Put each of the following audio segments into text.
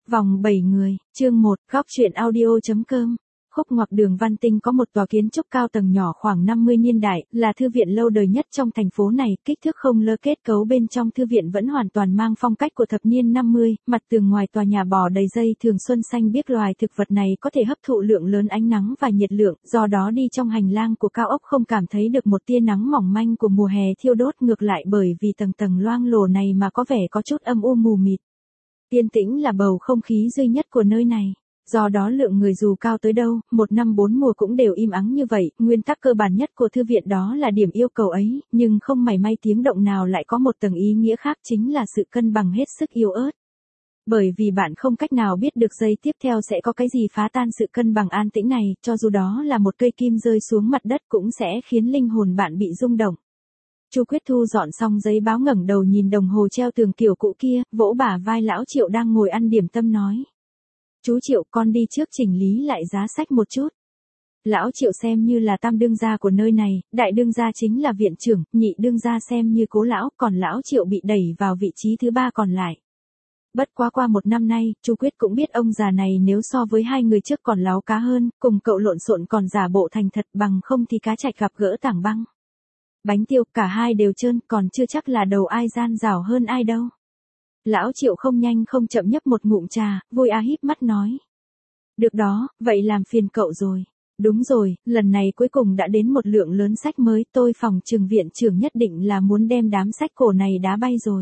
Vòng 7 người, chương 1, góc truyện audio.com. Khúc ngoặc đường Văn Tinh có một tòa kiến trúc cao tầng nhỏ khoảng 50 niên đại, là thư viện lâu đời nhất trong thành phố này, kích thước không lơ, kết cấu bên trong thư viện vẫn hoàn toàn mang phong cách của thập niên 50, mặt tường ngoài tòa nhà bò đầy dây thường xuân xanh biếc. Loài thực vật này có thể hấp thụ lượng lớn ánh nắng và nhiệt lượng, do đó đi trong hành lang của cao ốc không cảm thấy được một tia nắng mỏng manh của mùa hè thiêu đốt, ngược lại bởi vì tầng tầng loang lổ này mà có vẻ có chút âm u mù mịt. Yên tĩnh là bầu không khí duy nhất của nơi này. Do đó lượng người dù cao tới đâu, một năm bốn mùa cũng đều im ắng như vậy. Nguyên tắc cơ bản nhất của thư viện đó là điểm yêu cầu ấy, nhưng không mảy may tiếng động nào lại có một tầng ý nghĩa khác, chính là sự cân bằng hết sức yếu ớt. Bởi vì bạn không cách nào biết được giây tiếp theo sẽ có cái gì phá tan sự cân bằng an tĩnh này, cho dù đó là một cây kim rơi xuống mặt đất cũng sẽ khiến linh hồn bạn bị rung động. Chu Quyết thu dọn xong giấy báo, ngẩng đầu nhìn đồng hồ treo tường kiểu cũ kia, vỗ bả vai lão Triệu đang ngồi ăn điểm tâm nói. Chú Triệu, con đi trước chỉnh lý lại giá sách một chút. Lão Triệu xem như là tam đương gia của nơi này, đại đương gia chính là viện trưởng, nhị đương gia xem như cố lão, còn lão Triệu bị đẩy vào vị trí thứ ba còn lại. Bất quá qua một năm nay, Chu Quyết cũng biết ông già này nếu so với hai người trước còn láo cá hơn, cùng cậu lộn xộn còn giả bộ thành thật, bằng không thì cá trạch gặp gỡ tảng băng. Bánh tiêu, cả hai đều trơn, còn chưa chắc là đầu ai gian rảo hơn ai đâu. Lão Triệu không nhanh không chậm nhấp một ngụm trà, vui híp mắt nói. Được đó, vậy làm phiền cậu rồi. Đúng rồi, lần này cuối cùng đã đến một lượng lớn sách mới, tôi phòng trường viện trưởng nhất định là muốn đem đám sách cổ này đá bay rồi.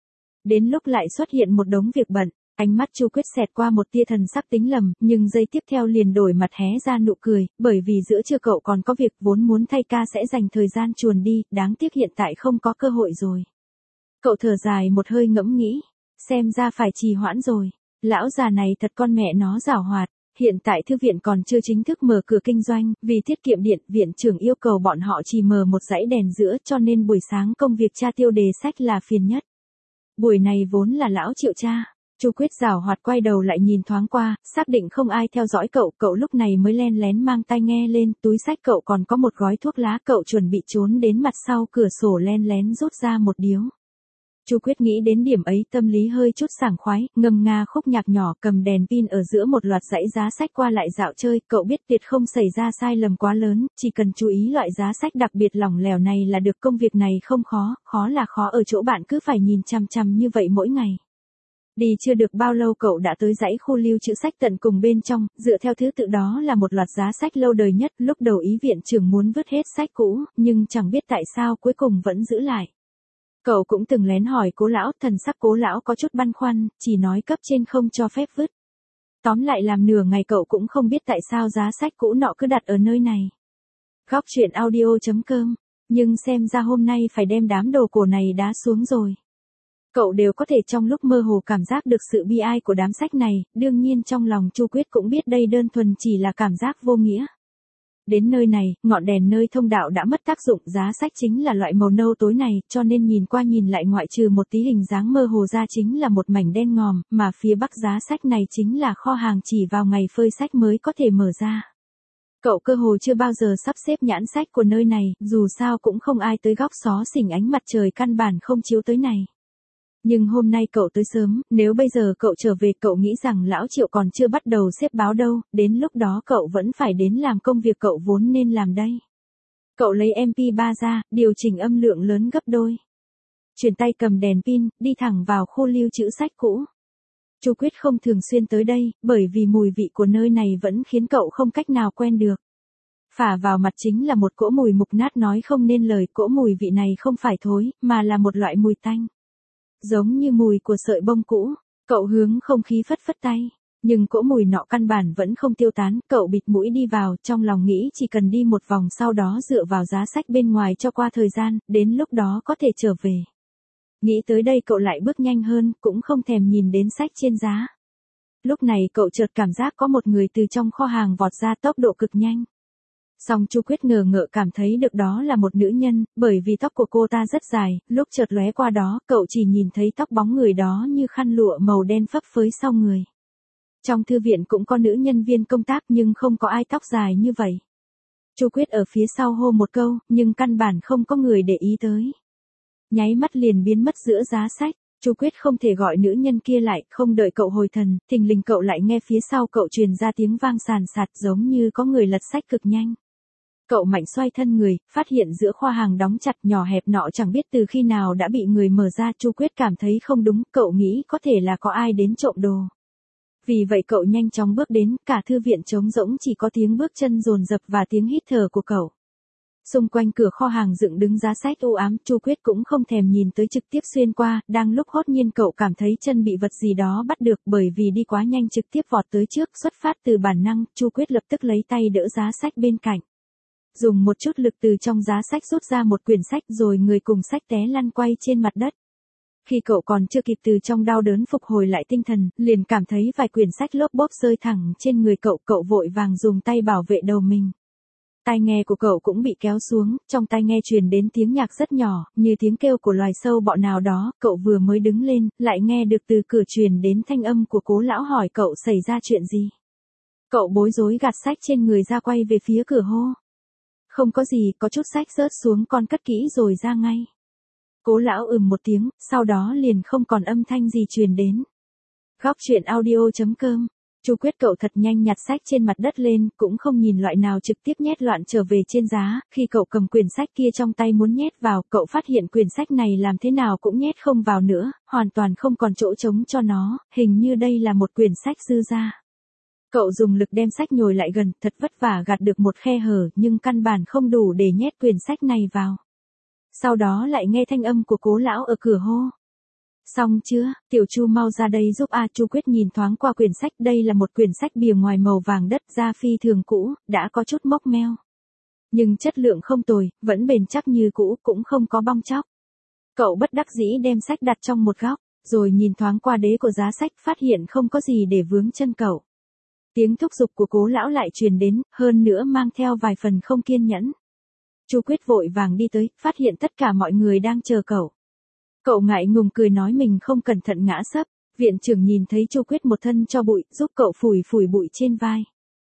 Đến lúc lại xuất hiện một đống việc bận, ánh mắt Chu Quyết xẹt qua một tia thần sắc tính lầm, nhưng giây tiếp theo liền đổi mặt hé ra nụ cười, bởi vì giữa trưa cậu còn có việc, vốn muốn thay ca sẽ dành thời gian chuồn đi, đáng tiếc hiện tại không có cơ hội rồi. Cậu thở dài một hơi ngẫm nghĩ, xem ra phải trì hoãn rồi. Lão già này thật con mẹ nó giảo hoạt. Hiện tại thư viện còn chưa chính thức mở cửa kinh doanh, vì tiết kiệm điện, viện trưởng yêu cầu bọn họ chỉ mở một dãy đèn giữa, cho nên buổi sáng công việc tra tiêu đề sách là phiền nhất. Buổi này vốn là lão Triệu tra. Chu Quyết giảo hoạt quay đầu lại nhìn thoáng qua, xác định không ai theo dõi cậu lúc này mới len lén mang tai nghe lên, túi sách cậu còn có một gói thuốc lá, cậu chuẩn bị trốn đến mặt sau cửa sổ len lén rút ra một điếu. Chu Quyết nghĩ đến điểm ấy, tâm lý hơi chút sảng khoái, ngâm nga khúc nhạc nhỏ, cầm đèn pin ở giữa một loạt dãy giá sách qua lại dạo chơi, cậu biết tuyệt không xảy ra sai lầm quá lớn, chỉ cần chú ý loại giá sách đặc biệt lỏng lẻo này là được. Công việc này không khó, khó là khó ở chỗ bạn cứ phải nhìn chằm chằm như vậy mỗi ngày. Đi chưa được bao lâu cậu đã tới dãy khu lưu trữ sách tận cùng bên trong, dựa theo thứ tự đó là một loạt giá sách lâu đời nhất. Lúc đầu ý viện trưởng muốn vứt hết sách cũ, nhưng chẳng biết tại sao cuối cùng vẫn giữ lại. Cậu cũng từng lén hỏi cố lão, thần sắc cố lão có chút băn khoăn, chỉ nói cấp trên không cho phép vứt. Tóm lại làm nửa ngày cậu cũng không biết tại sao giá sách cũ nọ cứ đặt ở nơi này. Góc truyện audio.com, nhưng xem ra hôm nay phải đem đám đồ cổ này đá xuống rồi. Cậu đều có thể trong lúc mơ hồ cảm giác được sự bi ai của đám sách này, đương nhiên trong lòng Chu Quyết cũng biết đây đơn thuần chỉ là cảm giác vô nghĩa. Đến nơi này, ngọn đèn nơi thông đạo đã mất tác dụng, giá sách chính là loại màu nâu tối này, cho nên nhìn qua nhìn lại ngoại trừ một tí hình dáng mơ hồ ra chính là một mảnh đen ngòm, mà phía bắc giá sách này chính là kho hàng chỉ vào ngày phơi sách mới có thể mở ra. Cậu cơ hồ chưa bao giờ sắp xếp nhãn sách của nơi này, dù sao cũng không ai tới góc xó xỉnh, ánh mặt trời căn bản không chiếu tới này. Nhưng hôm nay cậu tới sớm, nếu bây giờ cậu trở về cậu nghĩ rằng lão Triệu còn chưa bắt đầu xếp báo đâu, đến lúc đó cậu vẫn phải đến làm công việc cậu vốn nên làm đây. Cậu lấy MP3 ra, điều chỉnh âm lượng lớn gấp đôi. Chuyển tay cầm đèn pin, đi thẳng vào khu lưu trữ sách cũ. Chu Quyết không thường xuyên tới đây, bởi vì mùi vị của nơi này vẫn khiến cậu không cách nào quen được. Phả vào mặt chính là một cỗ mùi mục nát nói không nên lời, cỗ mùi vị này không phải thối, mà là một loại mùi tanh. Giống như mùi của sợi bông cũ, cậu hướng không khí phất phất tay, nhưng cỗ mùi nọ căn bản vẫn không tiêu tán, cậu bịt mũi đi vào, trong lòng nghĩ chỉ cần đi một vòng sau đó dựa vào giá sách bên ngoài cho qua thời gian, đến lúc đó có thể trở về. Nghĩ tới đây cậu lại bước nhanh hơn, cũng không thèm nhìn đến sách trên giá. Lúc này cậu chợt cảm giác có một người từ trong kho hàng vọt ra tốc độ cực nhanh. Song Chu Quyết ngờ ngợ cảm thấy được đó là một nữ nhân, bởi vì tóc của cô ta rất dài, lúc chợt lóe qua đó, cậu chỉ nhìn thấy tóc bóng người đó như khăn lụa màu đen phấp phới sau người. Trong thư viện cũng có nữ nhân viên công tác nhưng không có ai tóc dài như vậy. Chu Quyết ở phía sau hô một câu, nhưng căn bản không có người để ý tới. Nháy mắt liền biến mất giữa giá sách. Chu Quyết không thể gọi nữ nhân kia lại, không đợi cậu hồi thần, thình lình cậu lại nghe phía sau cậu truyền ra tiếng vang sàn sạt giống như có người lật sách cực nhanh. Cậu mạnh xoay thân người, phát hiện giữa khoa hàng đóng chặt nhỏ hẹp nọ chẳng biết từ khi nào đã bị người mở ra. Chu Quyết cảm thấy không đúng, cậu nghĩ có thể là có ai đến trộm đồ. Vì vậy cậu nhanh chóng bước đến, cả thư viện trống rỗng chỉ có tiếng bước chân dồn dập và tiếng hít thở của cậu. Xung quanh cửa kho hàng dựng đứng giá sách u ám, Chu Quyết cũng không thèm nhìn tới trực tiếp xuyên qua, đang lúc hốt nhiên cậu cảm thấy chân bị vật gì đó bắt được bởi vì đi quá nhanh trực tiếp vọt tới trước, xuất phát từ bản năng, Chu Quyết lập tức lấy tay đỡ giá sách bên cạnh. Dùng một chút lực từ trong giá sách rút ra một quyển sách rồi người cùng sách té lăn quay trên mặt đất. Khi cậu còn chưa kịp từ trong đau đớn phục hồi lại tinh thần, liền cảm thấy vài quyển sách lốp bốp rơi thẳng trên người cậu, cậu vội vàng dùng tay bảo vệ đầu mình. Tai nghe của cậu cũng bị kéo xuống, trong tai nghe truyền đến tiếng nhạc rất nhỏ, như tiếng kêu của loài sâu bọ nào đó, cậu vừa mới đứng lên, lại nghe được từ cửa truyền đến thanh âm của Cố lão hỏi cậu xảy ra chuyện gì. Cậu bối rối gạt sách trên người ra quay về phía cửa hô. Không có gì, có chút sách rớt xuống con cất kỹ rồi ra ngay. Cố lão một tiếng, sau đó liền không còn âm thanh gì truyền đến. Góc truyện audio.com. Chu Quyết cậu thật nhanh nhặt sách trên mặt đất lên, cũng không nhìn loại nào trực tiếp nhét loạn trở về trên giá, khi cậu cầm quyển sách kia trong tay muốn nhét vào, cậu phát hiện quyển sách này làm thế nào cũng nhét không vào nữa, hoàn toàn không còn chỗ trống cho nó, hình như đây là một quyển sách dư ra. Cậu dùng lực đem sách nhồi lại gần, thật vất vả gạt được một khe hở nhưng căn bản không đủ để nhét quyển sách này vào. Sau đó lại nghe thanh âm của Cố lão ở cửa hô. Xong chưa, Tiểu Chu mau ra đây giúp a. Chu Quyết nhìn thoáng qua quyển sách, đây là một quyển sách bìa ngoài màu vàng đất, da phi thường cũ, đã có chút mốc meo. Nhưng chất lượng không tồi, vẫn bền chắc như cũ, cũng không có bong tróc. Cậu bất đắc dĩ đem sách đặt trong một góc, rồi nhìn thoáng qua đế của giá sách, phát hiện không có gì để vướng chân cậu. Tiếng thúc giục của Cố lão lại truyền đến, hơn nữa mang theo vài phần không kiên nhẫn. Chu Quyết vội vàng đi tới, phát hiện tất cả mọi người đang chờ cậu. Cậu ngại ngùng cười nói mình không cẩn thận ngã sấp, viện trưởng nhìn thấy Chu Quyết một thân cho bụi, giúp cậu phủi phủi bụi trên vai.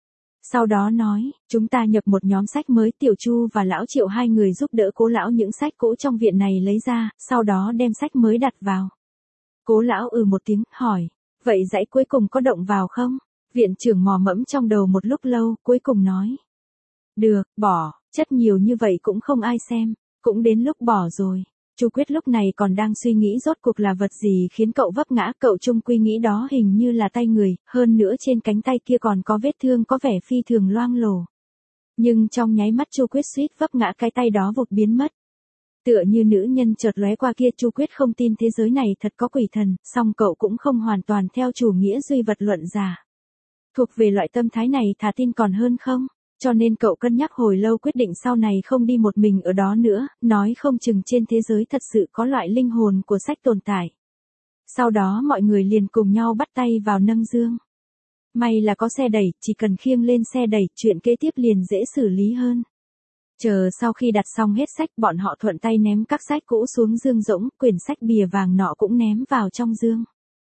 Sau đó nói, chúng ta nhập một nhóm sách mới, Tiểu Chu và Lão Triệu hai người giúp đỡ Cố lão những sách cũ trong viện này lấy ra, sau đó đem sách mới đặt vào. Cố lão một tiếng, hỏi, vậy dãy cuối cùng có động vào không? Viện trưởng mò mẫm trong đầu một lúc lâu, cuối cùng nói. Được, bỏ, chất nhiều như vậy cũng không ai xem, cũng đến lúc bỏ rồi. Chu Quyết lúc này còn đang suy nghĩ rốt cuộc là vật gì khiến cậu vấp ngã, cậu chung quy nghĩ đó hình như là tay người, hơn nữa trên cánh tay kia còn có vết thương có vẻ phi thường loang lổ. Nhưng trong nháy mắt Chu Quyết suýt vấp ngã, cái tay đó vụt biến mất. Tựa như nữ nhân chợt lóe qua kia, Chu Quyết không tin thế giới này thật có quỷ thần, song cậu cũng không hoàn toàn theo chủ nghĩa duy vật luận giả. Thuộc về loại tâm thái này thà tin còn hơn không, cho nên cậu cân nhắc hồi lâu quyết định sau này không đi một mình ở đó nữa, nói không chừng trên thế giới thật sự có loại linh hồn của sách tồn tại. Sau đó mọi người liền cùng nhau bắt tay vào nâng dương. May là có xe đẩy, chỉ cần khiêng lên xe đẩy, chuyện kế tiếp liền dễ xử lý hơn. Chờ sau khi đặt xong hết sách, bọn họ thuận tay ném các sách cũ xuống dương rỗng, quyển sách bìa vàng nọ cũng ném vào trong dương.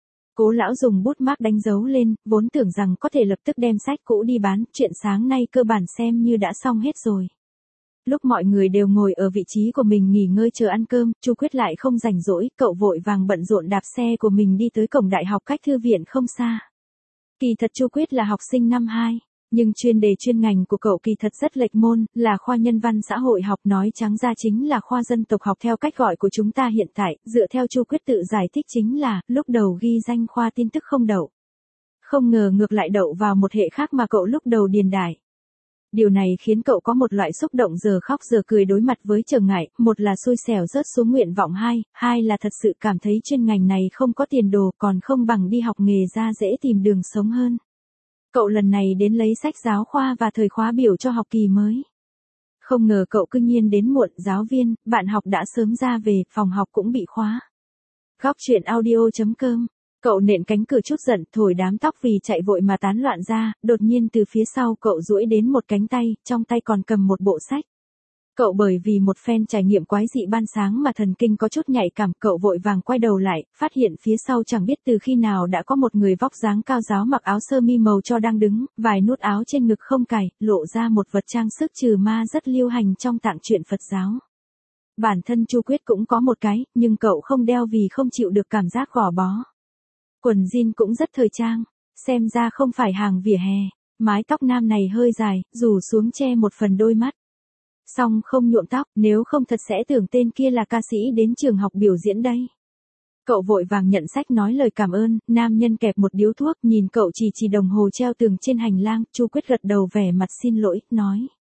Cố lão dùng bút mác đánh dấu lên, vốn tưởng rằng có thể lập tức đem sách cũ đi bán, chuyện sáng nay cơ bản xem như đã xong hết rồi. Lúc mọi người đều ngồi ở vị trí của mình nghỉ ngơi chờ ăn cơm, Chu Quyết lại không rảnh rỗi, cậu vội vàng bận rộn đạp xe của mình đi tới cổng đại học cách thư viện không xa. Kỳ thật Chu Quyết là học sinh năm 2, nhưng chuyên đề chuyên ngành của cậu kỳ thật rất lệch môn, là khoa nhân văn xã hội học, nói trắng ra chính là khoa dân tộc học theo cách gọi của chúng ta hiện tại, dựa theo Chu Quyết tự giải thích chính là, lúc đầu ghi danh khoa tin tức không đậu. Không ngờ ngược lại đậu vào một hệ khác mà cậu lúc đầu điền đại. Điều này khiến cậu có một loại xúc động giờ khóc giờ cười đối mặt với trở ngại, một là xui xẻo rớt xuống nguyện vọng 2, hai là thật sự cảm thấy chuyên ngành này không có tiền đồ, còn không bằng đi học nghề ra dễ tìm đường sống hơn. Cậu lần này đến lấy sách giáo khoa và thời khóa biểu cho học kỳ mới. Không ngờ cậu cư nhiên đến muộn, giáo viên, bạn học đã sớm ra về, phòng học cũng bị khóa. Góc truyện audio.com. Cậu nện cánh cửa chút giận, thổi đám tóc vì chạy vội mà tán loạn ra, đột nhiên từ phía sau cậu duỗi đến một cánh tay, trong tay còn cầm một bộ sách. Cậu bởi vì một phen trải nghiệm quái dị ban sáng mà thần kinh có chút nhạy cảm, cậu vội vàng quay đầu lại, phát hiện phía sau chẳng biết từ khi nào đã có một người vóc dáng cao ráo mặc áo sơ mi màu cho đang đứng, vài nút áo trên ngực không cài, lộ ra một vật trang sức trừ ma rất lưu hành trong tạng truyện Phật giáo. Bản thân Chu Quyết cũng có một cái, nhưng cậu không đeo vì không chịu được cảm giác gò bó. Quần jean cũng rất thời trang, xem ra không phải hàng vỉa hè. Mái tóc nam này hơi dài, rủ xuống che một phần đôi mắt. Song không nhuộm tóc, nếu không thật sẽ tưởng tên kia là ca sĩ đến trường học biểu diễn đây. Cậu vội vàng nhận sách nói lời cảm ơn, nam nhân kẹp một điếu thuốc, nhìn cậu chỉ đồng hồ treo tường trên hành lang, Chu Quyết gật đầu vẻ mặt xin lỗi, nói.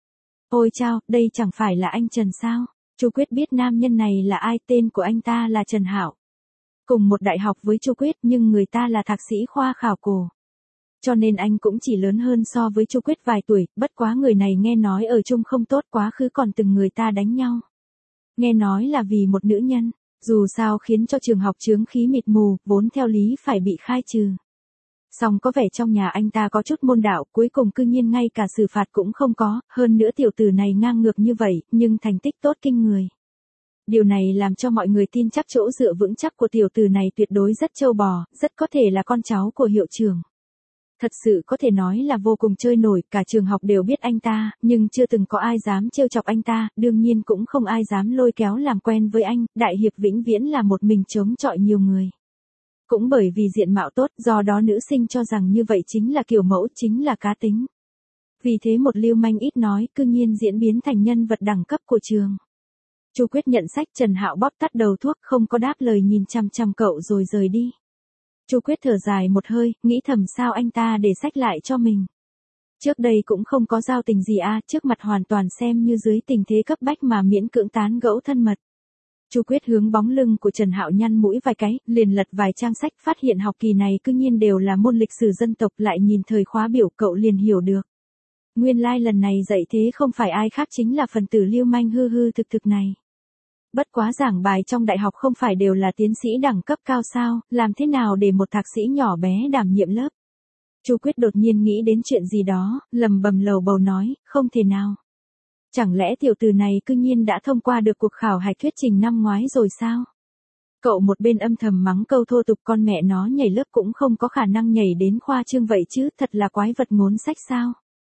Ôi chao, đây chẳng phải là anh Trần sao? Chu Quyết biết nam nhân này là ai, tên của anh ta là Trần Hạo. Cùng một đại học với Chu Quyết nhưng người ta là thạc sĩ khoa khảo cổ. Cho nên anh cũng chỉ lớn hơn so với Chu Quyết vài tuổi, bất quá người này nghe nói ở chung không tốt, quá khứ còn từng người ta đánh nhau. Nghe nói là vì một nữ nhân, dù sao khiến cho trường học chướng khí mịt mù, vốn theo lý phải bị khai trừ. Song có vẻ trong nhà anh ta có chút môn đạo, cuối cùng cư nhiên ngay cả xử phạt cũng không có, hơn nữa tiểu tử này ngang ngược như vậy, nhưng thành tích tốt kinh người. Điều này làm cho mọi người tin chắc chỗ dựa vững chắc của tiểu tử này tuyệt đối rất trâu bò, rất có thể là con cháu của hiệu trưởng. Thật sự có thể nói là vô cùng chơi nổi, cả trường học đều biết anh ta, nhưng chưa từng có ai dám trêu chọc anh ta, đương nhiên cũng không ai dám lôi kéo làm quen với anh, đại hiệp vĩnh viễn là một mình chống chọi nhiều người. Cũng bởi vì diện mạo tốt, do đó nữ sinh cho rằng như vậy chính là kiểu mẫu, chính là cá tính. Vì thế một lưu manh ít nói, cư nhiên diễn biến thành nhân vật đẳng cấp của trường. Chu Quyết nhận sách, Trần Hạo bóp tắt đầu thuốc, không có đáp lời, nhìn chằm chằm cậu rồi rời đi. Chu Quyết thở dài một hơi, nghĩ thầm sao anh ta để sách lại cho mình. Trước đây cũng không có giao tình gì trước mặt hoàn toàn xem như dưới tình thế cấp bách mà miễn cưỡng tán gẫu thân mật. Chu Quyết hướng bóng lưng của Trần Hạo nhăn mũi vài cái, liền lật vài trang sách, phát hiện học kỳ này cư nhiên đều là môn lịch sử dân tộc, lại nhìn thời khóa biểu cậu liền hiểu được. Nguyên lai lần này dạy thế không phải ai khác chính là phần tử lưu manh hư hư thực thực này. Bất quá giảng bài trong đại học không phải đều là tiến sĩ đẳng cấp cao sao, làm thế nào để một thạc sĩ nhỏ bé đảm nhiệm lớp. Chu Quyết đột nhiên nghĩ đến chuyện gì đó, lầm bầm lầu bầu nói, không thể nào. Chẳng lẽ tiểu tử này cư nhiên đã thông qua được cuộc khảo hạch thuyết trình năm ngoái rồi sao? Cậu một bên âm thầm mắng câu thô tục, con mẹ nó nhảy lớp cũng không có khả năng nhảy đến khoa trương vậy chứ, thật là quái vật ngốn sách sao?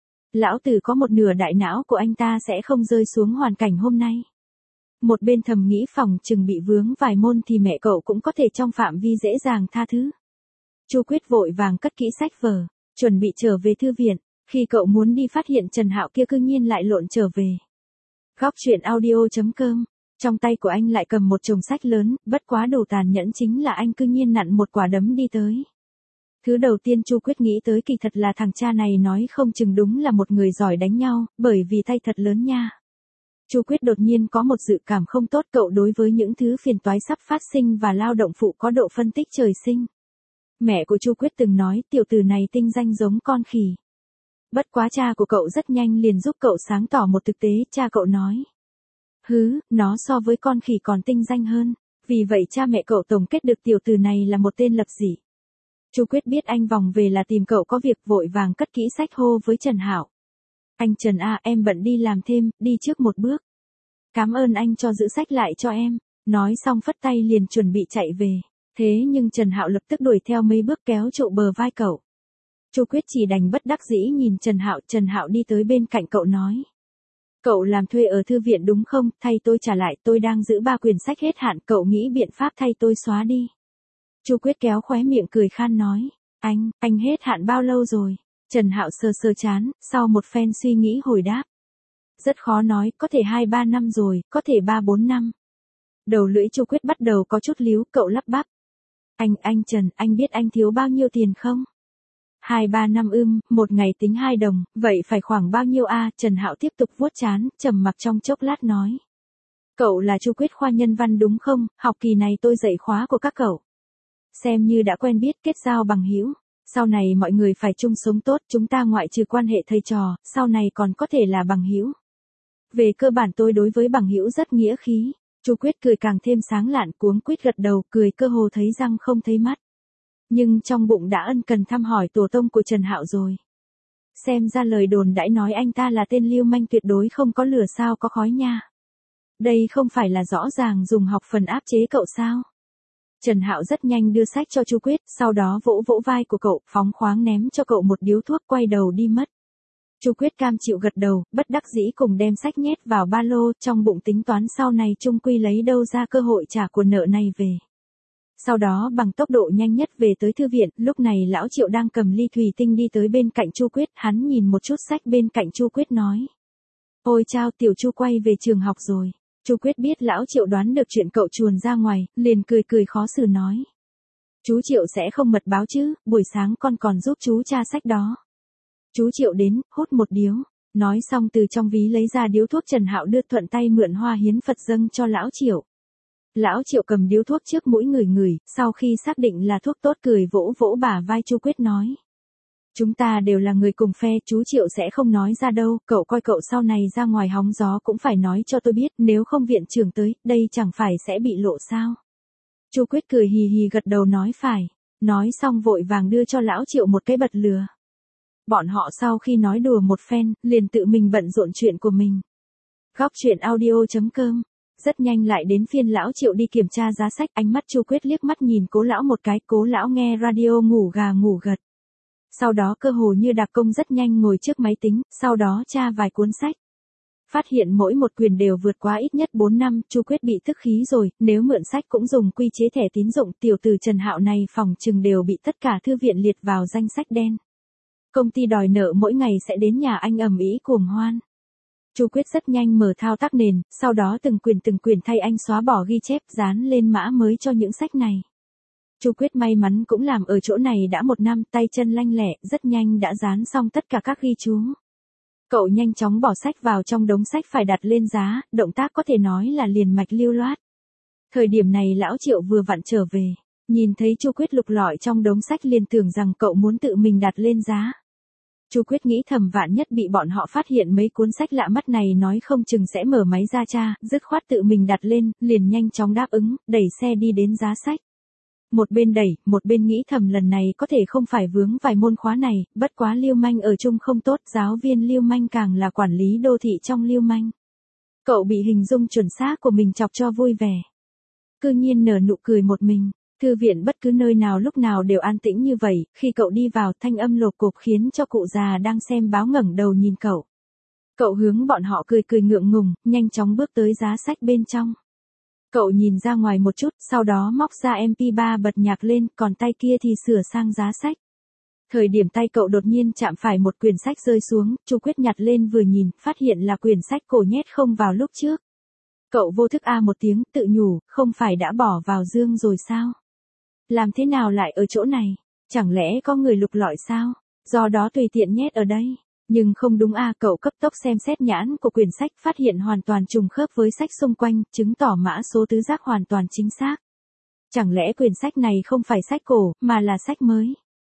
Lão tử có một nửa đại não của anh ta sẽ không rơi xuống hoàn cảnh hôm nay. Một bên thầm nghĩ phòng chừng bị vướng vài môn thì mẹ cậu cũng có thể trong phạm vi dễ dàng tha thứ. Chu Quyết vội vàng cất kỹ sách vở, chuẩn bị trở về thư viện, khi cậu muốn đi phát hiện Trần Hạo kia cư nhiên lại lộn trở về. Góc truyện audio.com, trong tay của anh lại cầm một chồng sách lớn, bất quá đủ tàn nhẫn chính là anh cư nhiên nặn một quả đấm đi tới. Thứ đầu tiên Chu Quyết nghĩ tới kỳ thật là thằng cha này nói không chừng đúng là một người giỏi đánh nhau, bởi vì tay thật lớn nha. Chu Quyết đột nhiên có một dự cảm không tốt, cậu đối với những thứ phiền toái sắp phát sinh và lao động phụ có độ phân tích trời sinh. Mẹ của Chu Quyết từng nói tiểu tử này tinh danh giống con khỉ. Bất quá cha của cậu rất nhanh liền giúp cậu sáng tỏ một thực tế, cha cậu nói. Nó so với con khỉ còn tinh danh hơn, vì vậy cha mẹ cậu tổng kết được tiểu tử này là một tên lập dị. Chu Quyết biết anh vòng về là tìm cậu có việc, vội vàng cất kỹ sách hô với Trần Hạo. Anh Trần em bận đi làm thêm, đi trước một bước. Cảm ơn anh cho giữ sách lại cho em. Nói xong phất tay liền chuẩn bị chạy về. Thế nhưng Trần Hạo lập tức đuổi theo mấy bước kéo trụ bờ vai cậu. Chu Quyết chỉ đành bất đắc dĩ nhìn Trần Hạo đi tới bên cạnh cậu nói. Cậu làm thuê ở thư viện đúng không, thay tôi trả lại, tôi đang giữ 3 quyển sách hết hạn, cậu nghĩ biện pháp thay tôi xóa đi. Chu Quyết kéo khóe miệng cười khan nói. Anh hết hạn bao lâu rồi? Trần Hạo sờ sờ chán, sau một phen suy nghĩ hồi đáp. Rất khó nói, có thể 2-3 năm rồi, có thể 3-4 năm. Đầu lưỡi Chu Quyết bắt đầu có chút líu, cậu lắp bắp. Anh Trần, anh biết anh thiếu bao nhiêu tiền không? 2-3 năm một ngày tính 2 đồng, vậy phải khoảng bao nhiêu Trần Hạo tiếp tục vuốt trán, trầm mặc trong chốc lát nói. Cậu là Chu Quyết khoa nhân văn đúng không, học kỳ này tôi dạy khóa của các cậu. Xem như đã quen biết, kết giao bằng hữu. Sau này mọi người phải chung sống tốt, chúng ta ngoại trừ quan hệ thầy trò, sau này còn có thể là bằng hữu. Về cơ bản tôi đối với bằng hữu rất nghĩa khí. Chu Quyết cười càng thêm sáng lạn, cuống quýt gật đầu, cười cơ hồ thấy răng không thấy mắt. Nhưng trong bụng đã ân cần thăm hỏi tổ tông của Trần Hạo rồi. Xem ra lời đồn đãi nói anh ta là tên lưu manh tuyệt đối không có lửa sao có khói nha. Đây không phải là rõ ràng dùng học phần áp chế cậu sao? Trần Hạo rất nhanh đưa sách cho Chu Quyết, sau đó vỗ vỗ vai của cậu, phóng khoáng ném cho cậu một điếu thuốc, quay đầu đi mất. Chu Quyết cam chịu gật đầu, bất đắc dĩ cùng đem sách nhét vào ba lô, trong bụng tính toán sau này chung quy lấy đâu ra cơ hội trả của nợ này về. Sau đó bằng tốc độ nhanh nhất về tới thư viện, lúc này lão Triệu đang cầm ly thủy tinh đi tới bên cạnh Chu Quyết, hắn nhìn một chút sách bên cạnh Chu Quyết nói. Ôi chao, tiểu Chu quay về trường học rồi. Chu Quyết biết lão Triệu đoán được chuyện cậu chuồn ra ngoài, liền cười cười khó xử nói. Chú Triệu sẽ không mật báo chứ, buổi sáng con còn giúp chú tra sách đó. Chú Triệu đến, hút một điếu. Nói xong từ trong ví lấy ra điếu thuốc Trần Hạo đưa thuận tay mượn hoa hiến Phật dâng cho lão Triệu. Lão Triệu cầm điếu thuốc trước mũi ngửi, sau khi xác định là thuốc tốt cười vỗ vỗ bả vai Chu Quyết nói. Chúng ta đều là người cùng phe, chú Triệu sẽ không nói ra đâu, cậu coi cậu sau này ra ngoài hóng gió cũng phải nói cho tôi biết, nếu không viện trưởng tới, đây chẳng phải sẽ bị lộ sao. Chu Quyết cười hì hì gật đầu nói phải, nói xong vội vàng đưa cho lão Triệu một cái bật lửa. Bọn họ sau khi nói đùa một phen, liền tự mình bận rộn chuyện của mình. Góc truyện audio.com. Rất nhanh lại đến phiên lão Triệu đi kiểm tra giá sách, ánh mắt Chu Quyết liếc mắt nhìn Cố lão một cái, Cố lão nghe radio ngủ gà ngủ gật. Sau đó cơ hồ như đạp công rất nhanh ngồi trước máy tính, sau đó tra vài cuốn sách. Phát hiện mỗi một quyển đều vượt quá ít nhất 4 năm, Chu Quyết bị tức khí rồi, nếu mượn sách cũng dùng quy chế thẻ tín dụng, tiểu tử Trần Hạo này phòng chừng đều bị tất cả thư viện liệt vào danh sách đen. Công ty đòi nợ mỗi ngày sẽ đến nhà anh ầm ĩ cuồng hoan. Chu Quyết rất nhanh mở thao tác nền, sau đó từng quyển thay anh xóa bỏ ghi chép dán lên mã mới cho những sách này. Chu Quyết may mắn cũng làm ở chỗ này đã 1 năm, tay chân lanh lẹ, rất nhanh đã dán xong tất cả các ghi chú. Cậu nhanh chóng bỏ sách vào trong đống sách phải đặt lên giá, động tác có thể nói là liền mạch lưu loát. Thời điểm này lão Triệu vừa vặn trở về, nhìn thấy Chu Quyết lục lọi trong đống sách liền tưởng rằng cậu muốn tự mình đặt lên giá. Chu Quyết nghĩ thầm vạn nhất bị bọn họ phát hiện mấy cuốn sách lạ mắt này nói không chừng sẽ mở máy ra tra, dứt khoát tự mình đặt lên, liền nhanh chóng đáp ứng, đẩy xe đi đến giá sách. Một bên đẩy, một bên nghĩ thầm lần này có thể không phải vướng vài môn khóa này, bất quá Lưu Manh ở chung không tốt, giáo viên Lưu Manh càng là quản lý đô thị trong Lưu Manh. Cậu bị hình dung chuẩn xác của mình chọc cho vui vẻ. Cư nhiên nở nụ cười một mình. Thư viện bất cứ nơi nào lúc nào đều an tĩnh như vậy, khi cậu đi vào thanh âm lộp cộp khiến cho cụ già đang xem báo ngẩng đầu nhìn cậu. Cậu hướng bọn họ cười cười ngượng ngùng, nhanh chóng bước tới giá sách bên trong. Cậu nhìn ra ngoài một chút, sau đó móc ra MP3 bật nhạc lên, còn tay kia thì sửa sang giá sách. Thời điểm tay cậu đột nhiên chạm phải một quyển sách rơi xuống, Chu Quyết nhặt lên vừa nhìn, phát hiện là quyển sách cổ nhét không vào lúc trước. Cậu vô thức a một tiếng, tự nhủ, không phải đã bỏ vào dương rồi sao? Làm thế nào lại ở chỗ này? Chẳng lẽ có người lục lọi sao? Do đó tùy tiện nhét ở đây. Nhưng không đúng a, cậu cấp tốc xem xét nhãn của quyển sách, phát hiện hoàn toàn trùng khớp với sách xung quanh, chứng tỏ mã số tứ giác hoàn toàn chính xác. Chẳng lẽ quyển sách này không phải sách cổ, mà là sách mới?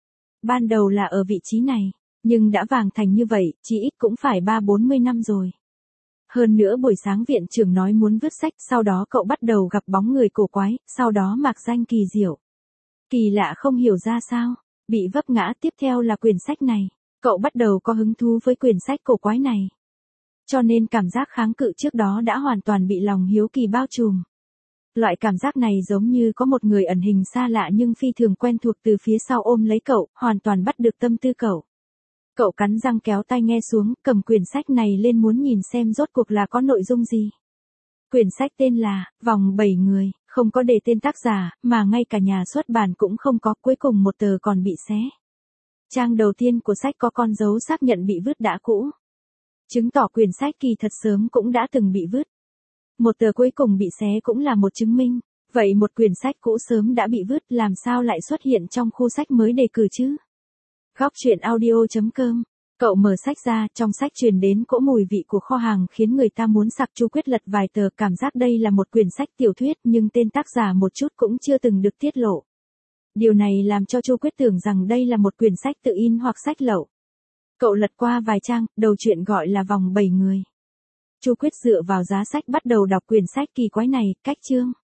Ban đầu là ở vị trí này, nhưng đã vàng thành như vậy, chỉ ít cũng phải 30-40 năm rồi. Hơn nữa buổi sáng viện trưởng nói muốn vứt sách, sau đó cậu bắt đầu gặp bóng người cổ quái, sau đó mạc danh kỳ diệu. Kỳ lạ không hiểu ra sao, bị vấp ngã, tiếp theo là quyển sách này. Cậu bắt đầu có hứng thú với quyển sách cổ quái này. Cho nên cảm giác kháng cự trước đó đã hoàn toàn bị lòng hiếu kỳ bao trùm. Loại cảm giác này giống như có một người ẩn hình xa lạ nhưng phi thường quen thuộc từ phía sau ôm lấy cậu, hoàn toàn bắt được tâm tư cậu. Cậu cắn răng kéo tai nghe xuống, cầm quyển sách này lên muốn nhìn xem rốt cuộc là có nội dung gì. Quyển sách tên là Vòng 7 người, không có đề tên tác giả, mà ngay cả nhà xuất bản cũng không có, cuối cùng một tờ còn bị xé. Trang đầu tiên của sách có con dấu xác nhận bị vứt đã cũ. Chứng tỏ quyển sách kỳ thật sớm cũng đã từng bị vứt. Một tờ cuối cùng bị xé cũng là một chứng minh. Vậy một quyển sách cũ sớm đã bị vứt làm sao lại xuất hiện trong khu sách mới đề cử chứ? Góc truyện audio.com. Cậu mở sách ra, trong sách truyền đến cỗ mùi vị của kho hàng khiến người ta muốn sặc. Chu Quyết lật vài tờ, cảm giác đây là một quyển sách tiểu thuyết nhưng tên tác giả một chút cũng chưa từng được tiết lộ. Điều này làm cho Chu Quyết tưởng rằng đây là một quyển sách tự in hoặc sách lậu. Cậu lật qua vài trang, đầu truyện gọi là Vòng 7 người. Chu Quyết dựa vào giá sách bắt đầu đọc quyển sách kỳ quái này, cách chương.